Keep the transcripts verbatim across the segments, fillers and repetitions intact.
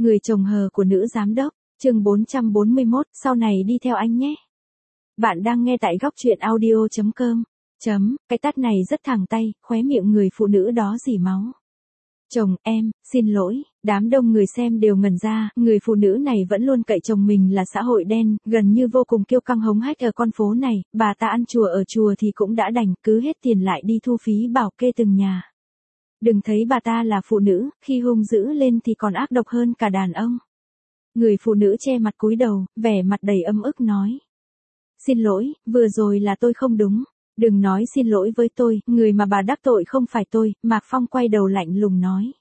Người chồng hờ của nữ giám đốc, chương bốn trăm bốn mươi mốt, sau này đi theo anh nhé. Bạn đang nghe tại góc truyện audio chấm com. Chấm, cái tát này rất thẳng tay, khóe miệng người phụ nữ đó rỉ máu. Chồng, em, xin lỗi, đám đông người xem đều ngẩn ra, người phụ nữ này vẫn luôn cậy chồng mình là xã hội đen, gần như vô cùng kiêu căng hống hách ở con phố này, bà ta ăn chùa ở chùa thì cũng đã đành, cứ hết tiền lại đi thu phí bảo kê từng nhà. Đừng thấy bà ta là phụ nữ, khi hung dữ lên thì còn ác độc hơn cả đàn ông. Người phụ nữ che mặt cúi đầu, vẻ mặt đầy âm ức nói. Xin lỗi, vừa rồi là tôi không đúng. Đừng nói xin lỗi với tôi, người mà bà đắc tội không phải tôi, Mạc Phong quay đầu lạnh lùng nói.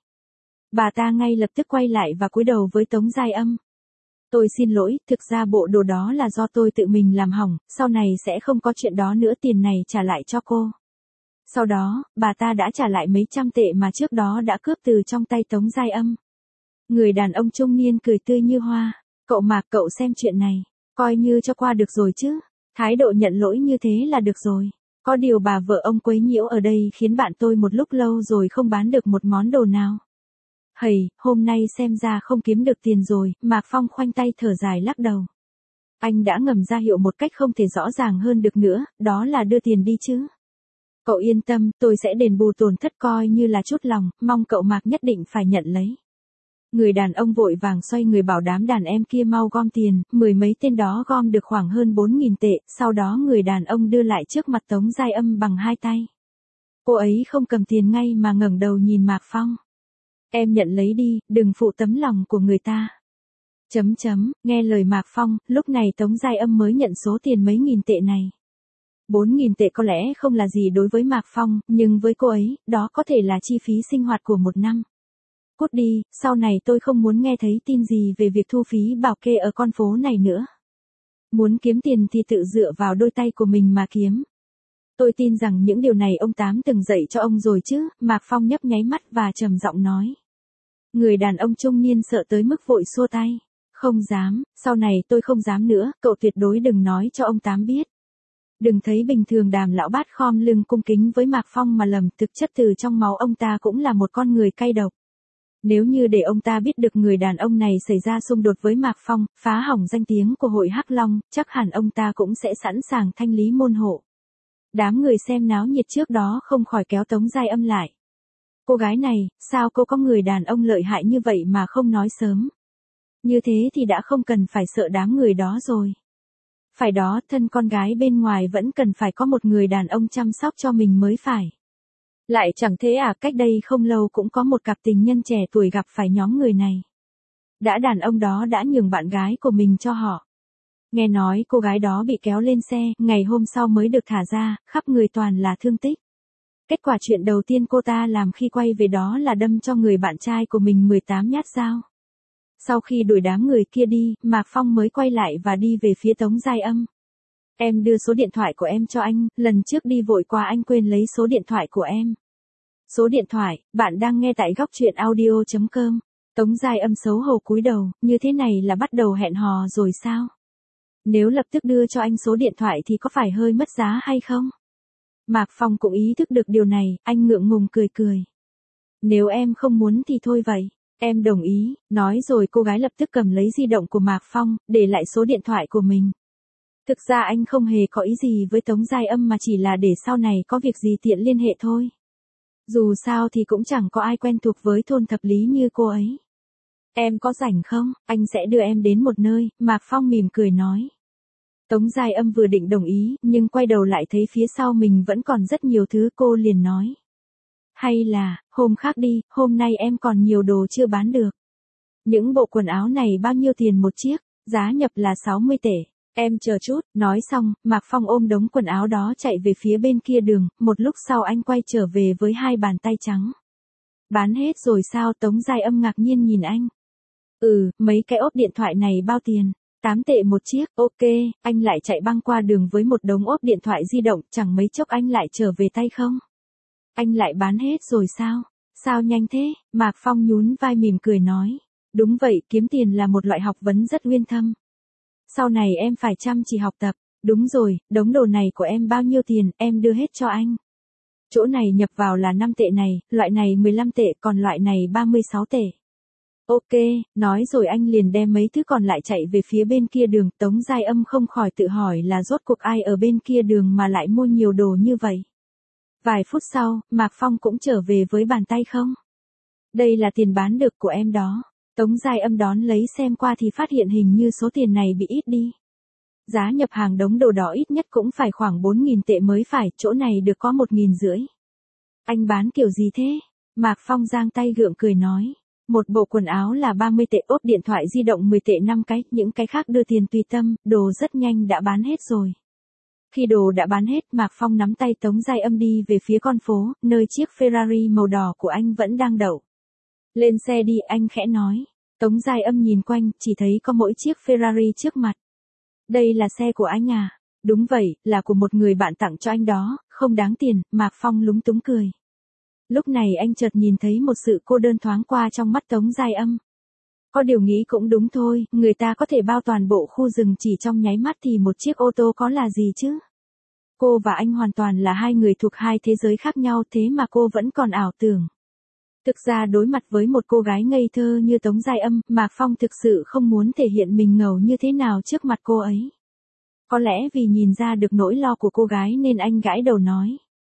Bà ta ngay lập tức quay lại và cúi đầu với Tống Giai Âm. Tôi xin lỗi, thực ra bộ đồ đó là do tôi tự mình làm hỏng, sau này sẽ không có chuyện đó nữa, tiền này trả lại cho cô. Sau đó, bà ta đã trả lại mấy trăm tệ mà trước đó đã cướp từ trong tay Tống Giai Âm. Người đàn ông trung niên cười tươi như hoa. Cậu Mạc, cậu xem chuyện này, coi như cho qua được rồi chứ. Thái độ nhận lỗi như thế là được rồi. Có điều bà vợ ông quấy nhiễu ở đây khiến bạn tôi một lúc lâu rồi không bán được một món đồ nào. Hầy, hôm nay xem ra không kiếm được tiền rồi, Mạc Phong khoanh tay thở dài lắc đầu. Anh đã ngầm ra hiệu một cách không thể rõ ràng hơn được nữa, đó là đưa tiền đi chứ. Cậu yên tâm, tôi sẽ đền bù tổn thất coi như là chút lòng, mong cậu Mạc nhất định phải nhận lấy. Người đàn ông vội vàng xoay người bảo đám đàn em kia mau gom tiền, mười mấy tên đó gom được khoảng hơn bốn nghìn tệ, sau đó người đàn ông đưa lại trước mặt Tống Giai Âm bằng hai tay. Cô ấy không cầm tiền ngay mà ngẩng đầu nhìn Mạc Phong. Em nhận lấy đi, đừng phụ tấm lòng của người ta. Chấm chấm, nghe lời Mạc Phong, lúc này Tống Giai Âm mới nhận số tiền mấy nghìn tệ này. Bốn nghìn tệ có lẽ không là gì đối với Mạc Phong, nhưng với cô ấy, đó có thể là chi phí sinh hoạt của một năm. Cút đi, sau này tôi không muốn nghe thấy tin gì về việc thu phí bảo kê ở con phố này nữa. Muốn kiếm tiền thì tự dựa vào đôi tay của mình mà kiếm. Tôi tin rằng những điều này ông Tám từng dạy cho ông rồi chứ, Mạc Phong nhấp nháy mắt và trầm giọng nói. Người đàn ông trung niên sợ tới mức vội xua tay. Không dám, sau này tôi không dám nữa, cậu tuyệt đối đừng nói cho ông Tám biết. Đừng thấy bình thường Đàm lão bát khom lưng cung kính với Mạc Phong mà lầm, thực chất từ trong máu ông ta cũng là một con người cay độc. Nếu như để ông ta biết được người đàn ông này xảy ra xung đột với Mạc Phong, phá hỏng danh tiếng của hội Hắc Long, chắc hẳn ông ta cũng sẽ sẵn sàng thanh lý môn hộ. Đám người xem náo nhiệt trước đó không khỏi kéo Tống Giai Âm lại. Cô gái này, sao cô có người đàn ông lợi hại như vậy mà không nói sớm? Như thế thì đã không cần phải sợ đám người đó rồi. Phải đó, thân con gái bên ngoài vẫn cần phải có một người đàn ông chăm sóc cho mình mới phải. Lại chẳng thế à, cách đây không lâu cũng có một cặp tình nhân trẻ tuổi gặp phải nhóm người này. Đã đàn ông đó đã nhường bạn gái của mình cho họ. Nghe nói cô gái đó bị kéo lên xe, ngày hôm sau mới được thả ra, khắp người toàn là thương tích. Kết quả chuyện đầu tiên cô ta làm khi quay về đó là đâm cho người bạn trai của mình mười tám nhát dao. Sau khi đuổi đám người kia đi, Mạc Phong mới quay lại và đi về phía Tống Giai Âm. Em đưa số điện thoại của em cho anh, lần trước đi vội qua anh quên lấy số điện thoại của em. Số điện thoại, bạn đang nghe tại góc truyện audio chấm com. Tống Giai Âm xấu hổ cúi đầu, như thế này là bắt đầu hẹn hò rồi sao? Nếu lập tức đưa cho anh số điện thoại thì có phải hơi mất giá hay không? Mạc Phong cũng ý thức được điều này, anh ngượng ngùng cười cười. Nếu em không muốn thì thôi vậy. Em đồng ý, nói rồi cô gái lập tức cầm lấy di động của Mạc Phong, để lại số điện thoại của mình. Thực ra anh không hề có ý gì với Tống Giai Âm mà chỉ là để sau này có việc gì tiện liên hệ thôi. Dù sao thì cũng chẳng có ai quen thuộc với thôn thập lý như cô ấy. Em có rảnh không, anh sẽ đưa em đến một nơi, Mạc Phong mỉm cười nói. Tống Giai Âm vừa định đồng ý, nhưng quay đầu lại thấy phía sau mình vẫn còn rất nhiều thứ, cô liền nói. Hay là, hôm khác đi, hôm nay em còn nhiều đồ chưa bán được. Những bộ quần áo này bao nhiêu tiền một chiếc, giá nhập là sáu mươi tệ. Em chờ chút, nói xong, Mạc Phong ôm đống quần áo đó chạy về phía bên kia đường, một lúc sau anh quay trở về với hai bàn tay trắng. Bán hết rồi sao? Tống Giai Âm ngạc nhiên nhìn anh. Ừ, mấy cái ốp điện thoại này bao tiền? tám tệ một chiếc, ok, anh lại chạy băng qua đường với một đống ốp điện thoại di động, chẳng mấy chốc anh lại trở về tay không? Anh lại bán hết rồi sao? Sao nhanh thế? Mạc Phong nhún vai mỉm cười nói. Đúng vậy, kiếm tiền là một loại học vấn rất uyên thâm. Sau này em phải chăm chỉ học tập. Đúng rồi, đống đồ này của em bao nhiêu tiền, em đưa hết cho anh. Chỗ này nhập vào là năm tệ này, loại này mười lăm tệ, còn loại này ba mươi sáu tệ. Ok, nói rồi anh liền đem mấy thứ còn lại chạy về phía bên kia đường. Tống Giai Âm không khỏi tự hỏi là rốt cuộc ai ở bên kia đường mà lại mua nhiều đồ như vậy. Vài phút sau, Mạc Phong cũng trở về với bàn tay không. Đây là tiền bán được của em đó. Tống Giai Âm đón lấy xem qua thì phát hiện hình như số tiền này bị ít đi. Giá nhập hàng đống đồ đó ít nhất cũng phải khoảng bốn nghìn tệ mới phải, chỗ này được có một nghìn rưỡi. Anh bán kiểu gì thế? Mạc Phong giang tay gượng cười nói. Một bộ quần áo là ba mươi tệ, ốp điện thoại di động mười tệ năm cái, những cái khác đưa tiền tùy tâm, đồ rất nhanh đã bán hết rồi. Khi đồ đã bán hết, Mạc Phong nắm tay Tống Giai Âm đi về phía con phố, nơi chiếc Ferrari màu đỏ của anh vẫn đang đậu. Lên xe đi, anh khẽ nói. Tống Giai Âm nhìn quanh, chỉ thấy có mỗi chiếc Ferrari trước mặt. Đây là xe của anh à? Đúng vậy, là của một người bạn tặng cho anh đó, không đáng tiền. Mạc Phong lúng túng cười. Lúc này anh chợt nhìn thấy một sự cô đơn thoáng qua trong mắt Tống Giai Âm. Có điều nghĩ cũng đúng thôi, người ta có thể bao toàn bộ khu rừng chỉ trong nháy mắt thì một chiếc ô tô có là gì chứ? Cô và anh hoàn toàn là hai người thuộc hai thế giới khác nhau, thế mà cô vẫn còn ảo tưởng. Thực ra đối mặt với một cô gái ngây thơ như Tống Giai Âm, Mạc Phong thực sự không muốn thể hiện mình ngầu như thế nào trước mặt cô ấy. Có lẽ vì nhìn ra được nỗi lo của cô gái nên anh gãi đầu nói.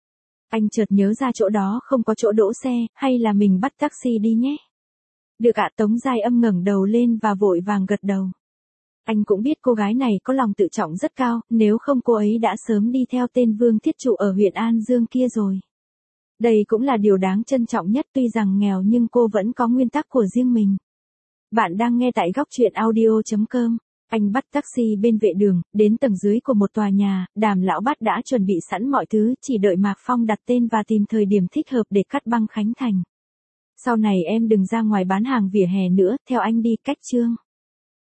Anh chợt nhớ ra chỗ đó không có chỗ đỗ xe, hay là mình bắt taxi đi nhé. Được ạ. Tống Giai Âm ngẩng đầu lên và vội vàng gật đầu. Anh cũng biết cô gái này có lòng tự trọng rất cao, nếu không cô ấy đã sớm đi theo tên Vương Thiết Trụ ở huyện An Dương kia rồi. Đây cũng là điều đáng trân trọng nhất, tuy rằng nghèo nhưng cô vẫn có nguyên tắc của riêng mình. Bạn đang nghe tại góc truyện audio chấm com. Anh bắt taxi bên vệ đường, đến tầng dưới của một tòa nhà, Đàm lão Bát đã chuẩn bị sẵn mọi thứ, chỉ đợi Mạc Phong đặt tên và tìm thời điểm thích hợp để cắt băng khánh thành. Sau này em đừng ra ngoài bán hàng vỉa hè nữa, theo anh đi, cách chương.